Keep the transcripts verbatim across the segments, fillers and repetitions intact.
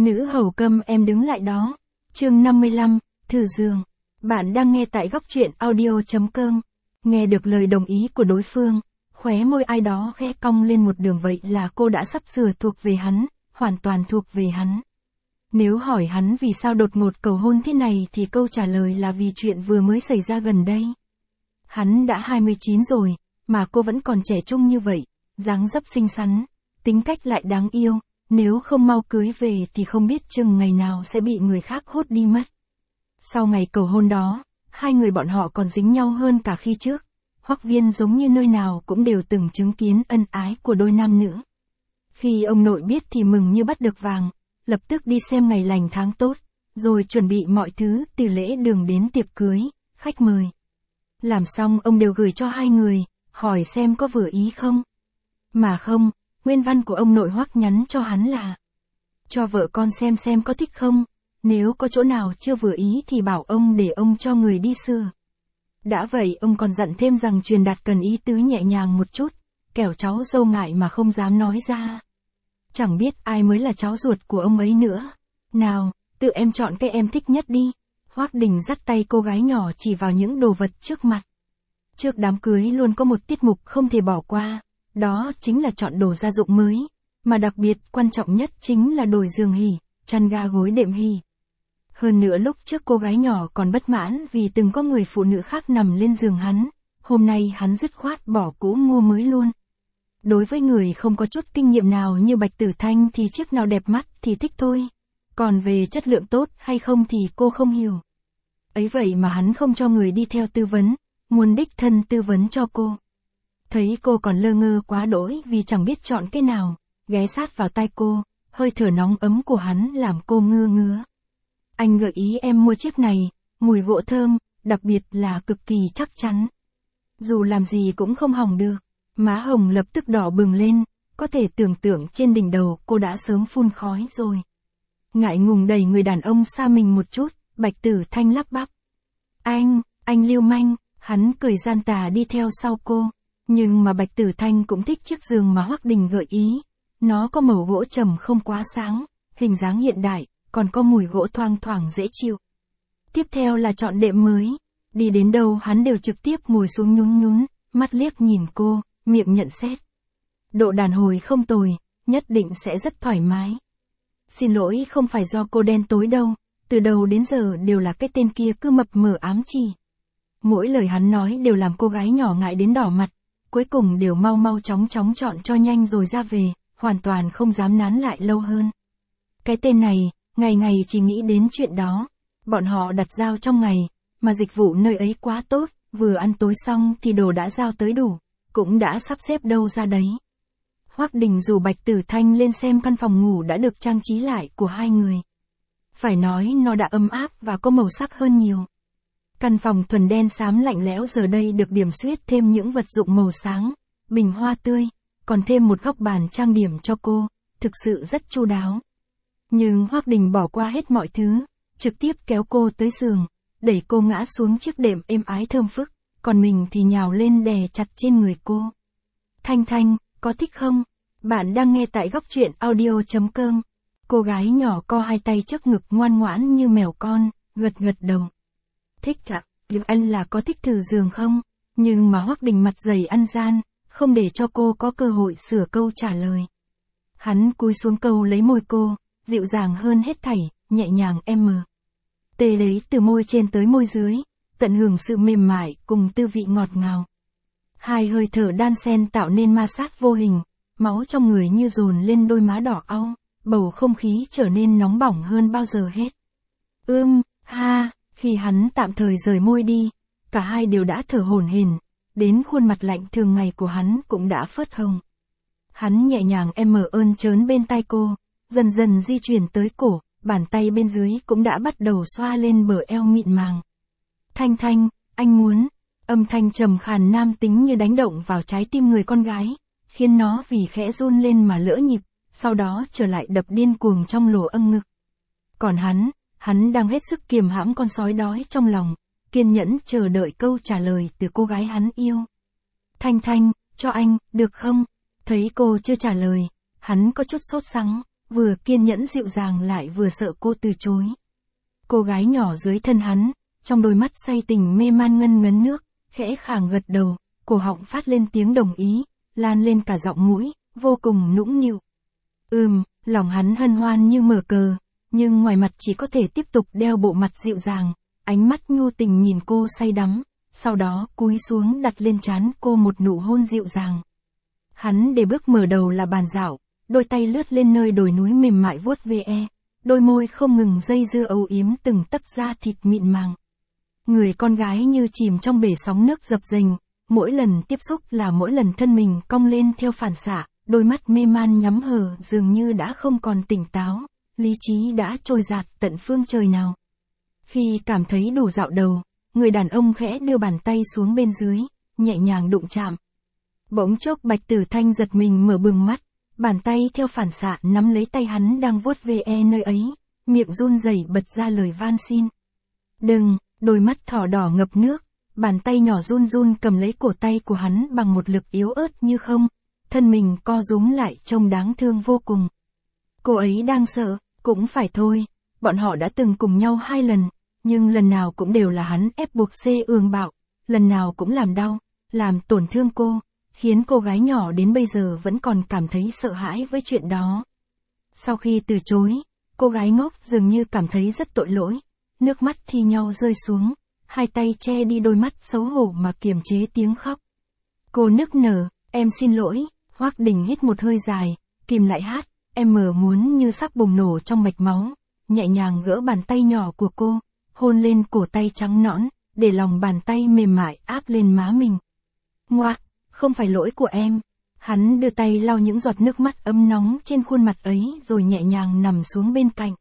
Nữ hầu câm em đứng lại đó. Chương năm mươi lăm, thử giường. Bạn đang nghe tại góc truyện audio chấm com. Nghe được lời đồng ý của đối phương, khóe môi ai đó khẽ cong lên một đường, vậy là cô đã sắp sửa thuộc về hắn, hoàn toàn thuộc về hắn. Nếu hỏi hắn vì sao đột ngột cầu hôn thế này thì câu trả lời là vì chuyện vừa mới xảy ra gần đây. Hắn đã hai mươi chín rồi, mà cô vẫn còn trẻ trung như vậy, dáng dấp xinh xắn, tính cách lại đáng yêu, nếu không mau cưới về thì không biết chừng ngày nào sẽ bị người khác hốt đi mất. Sau ngày cầu hôn đó, hai người bọn họ còn dính nhau hơn cả khi trước. Hoắc Viên giống như nơi nào cũng đều từng chứng kiến ân ái của đôi nam nữ. Khi ông nội biết thì mừng như bắt được vàng, lập tức đi xem ngày lành tháng tốt, rồi chuẩn bị mọi thứ từ lễ đường đến tiệc cưới, khách mời. Làm xong ông đều gửi cho hai người, hỏi xem có vừa ý không. Mà không, nguyên văn của ông nội Hoắc nhắn cho hắn là: cho vợ con xem xem có thích không, nếu có chỗ nào chưa vừa ý thì bảo ông để ông cho người đi sửa. Đã vậy ông còn dặn thêm rằng truyền đạt cần ý tứ nhẹ nhàng một chút, kẻo cháu dâu ngại mà không dám nói ra. Chẳng biết ai mới là cháu ruột của ông ấy nữa. Nào, tự em chọn cái em thích nhất đi. Hoắc Đình dắt tay cô gái nhỏ chỉ vào những đồ vật trước mặt. Trước đám cưới luôn có một tiết mục không thể bỏ qua, đó chính là chọn đồ gia dụng mới, mà đặc biệt quan trọng nhất chính là đổi giường hỉ, chăn ga gối đệm hỉ. Hơn nữa lúc trước cô gái nhỏ còn bất mãn vì từng có người phụ nữ khác nằm lên giường hắn, hôm nay hắn dứt khoát bỏ cũ mua mới luôn. Đối với người không có chút kinh nghiệm nào như Bạch Tử Thanh thì chiếc nào đẹp mắt thì thích thôi, còn về chất lượng tốt hay không thì cô không hiểu. Ấy vậy mà hắn không cho người đi theo tư vấn, muốn đích thân tư vấn cho cô. Thấy cô còn lơ ngơ quá đỗi vì chẳng biết chọn cái nào, ghé sát vào tai cô, hơi thở nóng ấm của hắn làm cô ngơ ngứa. Anh gợi ý em mua chiếc này, mùi gỗ thơm, đặc biệt là cực kỳ chắc chắn. Dù làm gì cũng không hỏng được. Má hồng lập tức đỏ bừng lên, có thể tưởng tượng trên đỉnh đầu cô đã sớm phun khói rồi. Ngại ngùng đẩy người đàn ông xa mình một chút, Bạch Tử Thanh lắp bắp: Anh, anh lưu manh. Hắn cười gian tà đi theo sau cô. Nhưng mà Bạch Tử Thanh cũng thích chiếc giường mà Hoắc Đình gợi ý. Nó có màu gỗ trầm không quá sáng, hình dáng hiện đại, còn có mùi gỗ thoang thoảng dễ chịu. Tiếp theo là chọn đệm mới. Đi đến đâu hắn đều trực tiếp ngồi xuống nhún nhún, mắt liếc nhìn cô, miệng nhận xét: độ đàn hồi không tồi, nhất định sẽ rất thoải mái. Xin lỗi, không phải do cô đen tối đâu, từ đầu đến giờ đều là cái tên kia cứ mập mờ ám chỉ. Mỗi lời hắn nói đều làm cô gái nhỏ ngại đến đỏ mặt, cuối cùng đều mau mau chóng chóng chọn cho nhanh rồi ra về, hoàn toàn không dám nán lại lâu hơn. Cái tên này, ngày ngày chỉ nghĩ đến chuyện đó. Bọn họ đặt giao trong ngày, mà dịch vụ nơi ấy quá tốt, vừa ăn tối xong thì đồ đã giao tới đủ, cũng đã sắp xếp đâu ra đấy. Hoắc Đình rủ Bạch Tử Thanh lên xem căn phòng ngủ đã được trang trí lại của hai người. Phải nói nó đã ấm áp và có màu sắc hơn nhiều. Căn phòng thuần đen xám lạnh lẽo giờ đây được điểm xuyết thêm những vật dụng màu sáng, bình hoa tươi, còn thêm một góc bàn trang điểm cho cô, thực sự rất chu đáo. Nhưng Hoắc Đình bỏ qua hết mọi thứ, trực tiếp kéo cô tới giường, đẩy cô ngã xuống chiếc đệm êm ái thơm phức, còn mình thì nhào lên đè chặt trên người cô. Thanh Thanh, có thích không? Bạn đang nghe tại góc truyện audio chấm com. Cô gái nhỏ co hai tay trước ngực ngoan ngoãn như mèo con, gật gật đầu. Thích ạ, nhưng anh là có thích thử giường không? Nhưng mà Hoắc Đình mặt dày ăn gian, không để cho cô có cơ hội sửa câu trả lời. Hắn cúi xuống câu lấy môi cô, dịu dàng hơn hết thảy, nhẹ nhàng em mờ. Tê lấy từ môi trên tới môi dưới, tận hưởng sự mềm mại cùng tư vị ngọt ngào. Hai hơi thở đan xen tạo nên ma sát vô hình, máu trong người như dồn lên đôi má đỏ au, bầu không khí trở nên nóng bỏng hơn bao giờ hết. Ưm, ha, khi hắn tạm thời rời môi đi, cả hai đều đã thở hổn hển, đến khuôn mặt lạnh thường ngày của hắn cũng đã phớt hồng. Hắn nhẹ nhàng em mờ ơn trớn bên tai cô, dần dần di chuyển tới cổ, bàn tay bên dưới cũng đã bắt đầu xoa lên bờ eo mịn màng. Thanh Thanh, anh muốn. Âm thanh trầm khàn nam tính như đánh động vào trái tim người con gái, khiến nó vì khẽ run lên mà lỡ nhịp, sau đó trở lại đập điên cuồng trong lỗ âng ngực. Còn hắn, hắn đang hết sức kiềm hãm con sói đói trong lòng, kiên nhẫn chờ đợi câu trả lời từ cô gái hắn yêu. Thanh Thanh, cho anh, được không? Thấy cô chưa trả lời, hắn có chút sốt sắng, vừa kiên nhẫn dịu dàng lại vừa sợ cô từ chối. Cô gái nhỏ dưới thân hắn, trong đôi mắt say tình mê man ngân ngấn nước, khẽ khàng gật đầu, cổ họng phát lên tiếng đồng ý, lan lên cả giọng mũi, vô cùng nũng nịu. Ừm, lòng hắn hân hoan như mở cờ, nhưng ngoài mặt chỉ có thể tiếp tục đeo bộ mặt dịu dàng, ánh mắt nhu tình nhìn cô say đắm, sau đó cúi xuống đặt lên trán cô một nụ hôn dịu dàng. Hắn để bước mở đầu là bàn dạo, đôi tay lướt lên nơi đồi núi mềm mại vuốt ve, đôi môi không ngừng dây dưa âu yếm từng tấc da thịt mịn màng. Người con gái như chìm trong bể sóng nước dập dềnh, mỗi lần tiếp xúc là mỗi lần thân mình cong lên theo phản xạ, đôi mắt mê man nhắm hờ dường như đã không còn tỉnh táo, lý trí đã trôi dạt tận phương trời nào. Khi cảm thấy đủ dạo đầu, người đàn ông khẽ đưa bàn tay xuống bên dưới, nhẹ nhàng đụng chạm. Bỗng chốc Bạch Tử Thanh giật mình mở bừng mắt, bàn tay theo phản xạ nắm lấy tay hắn đang vuốt ve nơi ấy, miệng run rẩy bật ra lời van xin. Đừng, đôi mắt thỏ đỏ ngập nước, bàn tay nhỏ run run cầm lấy cổ tay của hắn bằng một lực yếu ớt như không, thân mình co rúm lại trông đáng thương vô cùng. Cô ấy đang sợ, cũng phải thôi, bọn họ đã từng cùng nhau hai lần, nhưng lần nào cũng đều là hắn ép buộc xê ương bạo, lần nào cũng làm đau, làm tổn thương cô, khiến cô gái nhỏ đến bây giờ vẫn còn cảm thấy sợ hãi với chuyện đó. Sau khi từ chối, cô gái ngốc dường như cảm thấy rất tội lỗi, nước mắt thi nhau rơi xuống, hai tay che đi đôi mắt xấu hổ mà kiềm chế tiếng khóc. Cô nức nở, em xin lỗi, Hoắc Đình hít một hơi dài, kìm lại hát, em mở muốn như sắp bùng nổ trong mạch máu, nhẹ nhàng gỡ bàn tay nhỏ của cô, hôn lên cổ tay trắng nõn, để lòng bàn tay mềm mại áp lên má mình. Ngoạc, không phải lỗi của em. Hắn đưa tay lau những giọt nước mắt ấm nóng trên khuôn mặt ấy rồi nhẹ nhàng nằm xuống bên cạnh.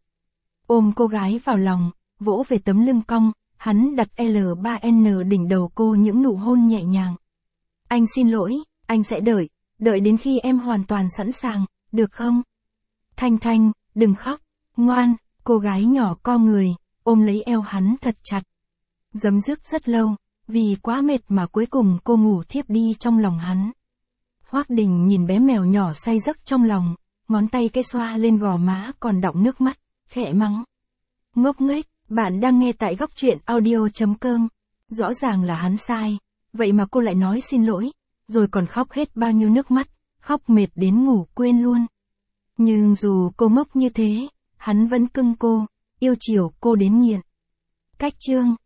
Ôm cô gái vào lòng, vỗ về tấm lưng cong, hắn đặt L ba N đỉnh đầu cô những nụ hôn nhẹ nhàng. Anh xin lỗi, anh sẽ đợi, đợi đến khi em hoàn toàn sẵn sàng, được không? Thanh Thanh, đừng khóc, ngoan, cô gái nhỏ co người, ôm lấy eo hắn thật chặt. Giấm dứt rất lâu, vì quá mệt mà cuối cùng cô ngủ thiếp đi trong lòng hắn. Hoắc Đình nhìn bé mèo nhỏ say giấc trong lòng, ngón tay cái xoa lên gò má còn đọng nước mắt, khẽ mắng. Ngốc nghếch, bạn đang nghe tại góc truyện audio chấm com. Rõ ràng là hắn sai, vậy mà cô lại nói xin lỗi, rồi còn khóc hết bao nhiêu nước mắt, khóc mệt đến ngủ quên luôn. Nhưng dù cô ngốc như thế, hắn vẫn cưng cô, yêu chiều cô đến nghiện. Cách chương